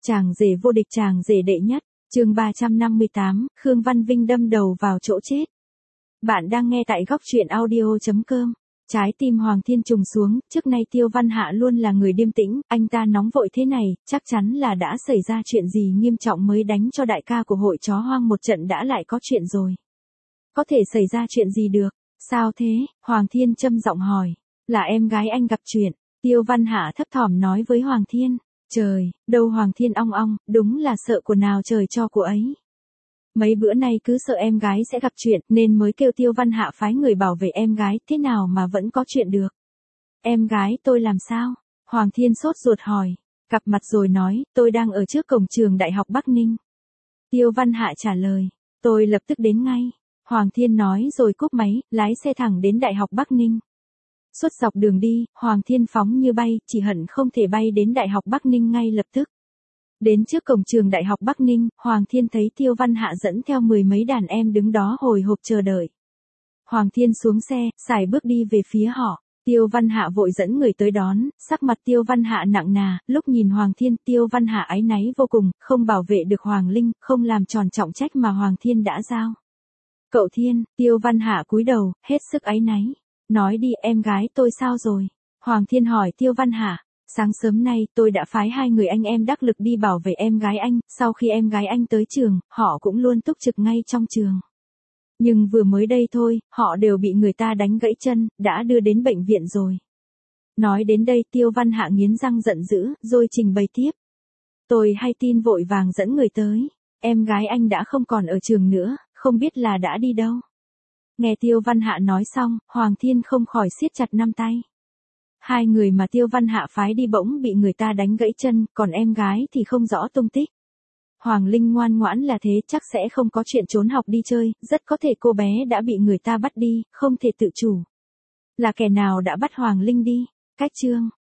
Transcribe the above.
Chàng rể vô địch, chàng rể đệ nhất, chương 358, Khương Văn Vinh đâm đầu vào chỗ chết. Bạn đang nghe tại góc truyện audio.com. Trái tim Hoàng Thiên trùng xuống, trước nay Tiêu Văn Hạ luôn là người điềm tĩnh, anh ta nóng vội thế này, chắc chắn là đã xảy ra chuyện gì nghiêm trọng mới đánh cho đại ca của hội chó hoang một trận đã lại có chuyện rồi. Có thể xảy ra chuyện gì được, sao thế, Hoàng Thiên trầm giọng hỏi, là em gái anh gặp chuyện, Tiêu Văn Hạ thấp thỏm nói với Hoàng Thiên. Trời, đâu Hoàng Thiên ong ong, đúng là sợ của nào trời cho của ấy. Mấy bữa nay cứ sợ em gái sẽ gặp chuyện nên mới kêu Tiêu Văn Hạ phái người bảo vệ em gái, thế nào mà vẫn có chuyện được. Em gái tôi làm sao? Hoàng Thiên sốt ruột hỏi, cặp mặt rồi nói, tôi đang ở trước cổng trường Đại học Bắc Ninh. Tiêu Văn Hạ trả lời, tôi lập tức đến ngay. Hoàng Thiên nói rồi cúp máy, lái xe thẳng đến Đại học Bắc Ninh. Suốt dọc đường đi, Hoàng Thiên phóng như bay, chỉ hận không thể bay đến Đại học Bắc Ninh ngay lập tức. Đến trước cổng trường Đại học Bắc Ninh, Hoàng Thiên thấy Tiêu Văn Hạ dẫn theo mười mấy đàn em đứng đó hồi hộp chờ đợi. Hoàng Thiên xuống xe, sải bước đi về phía họ. Tiêu Văn Hạ vội dẫn người tới đón, sắc mặt Tiêu Văn Hạ nặng nà, lúc nhìn Hoàng Thiên, Tiêu Văn Hạ áy náy vô cùng, không bảo vệ được Hoàng Linh, không làm tròn trọng trách mà Hoàng Thiên đã giao. Cậu Thiên, Tiêu Văn Hạ cúi đầu, hết sức áy náy. Nói đi, em gái tôi sao rồi? Hoàng Thiên hỏi Tiêu Văn Hạ. Sáng sớm nay tôi đã phái hai người anh em đắc lực đi bảo vệ em gái anh, sau khi em gái anh tới trường, họ cũng luôn túc trực ngay trong trường. Nhưng vừa mới đây thôi, họ đều bị người ta đánh gãy chân, đã đưa đến bệnh viện rồi. Nói đến đây Tiêu Văn Hạ nghiến răng giận dữ, rồi trình bày tiếp. Tôi hay tin vội vàng dẫn người tới, em gái anh đã không còn ở trường nữa, không biết là đã đi đâu. Nghe Tiêu Văn Hạ nói xong, Hoàng Thiên không khỏi siết chặt nắm tay. Hai người mà Tiêu Văn Hạ phái đi bỗng bị người ta đánh gãy chân, còn em gái thì không rõ tung tích. Hoàng Linh ngoan ngoãn là thế, chắc sẽ không có chuyện trốn học đi chơi, rất có thể cô bé đã bị người ta bắt đi, không thể tự chủ. Là kẻ nào đã bắt Hoàng Linh đi? Cách chương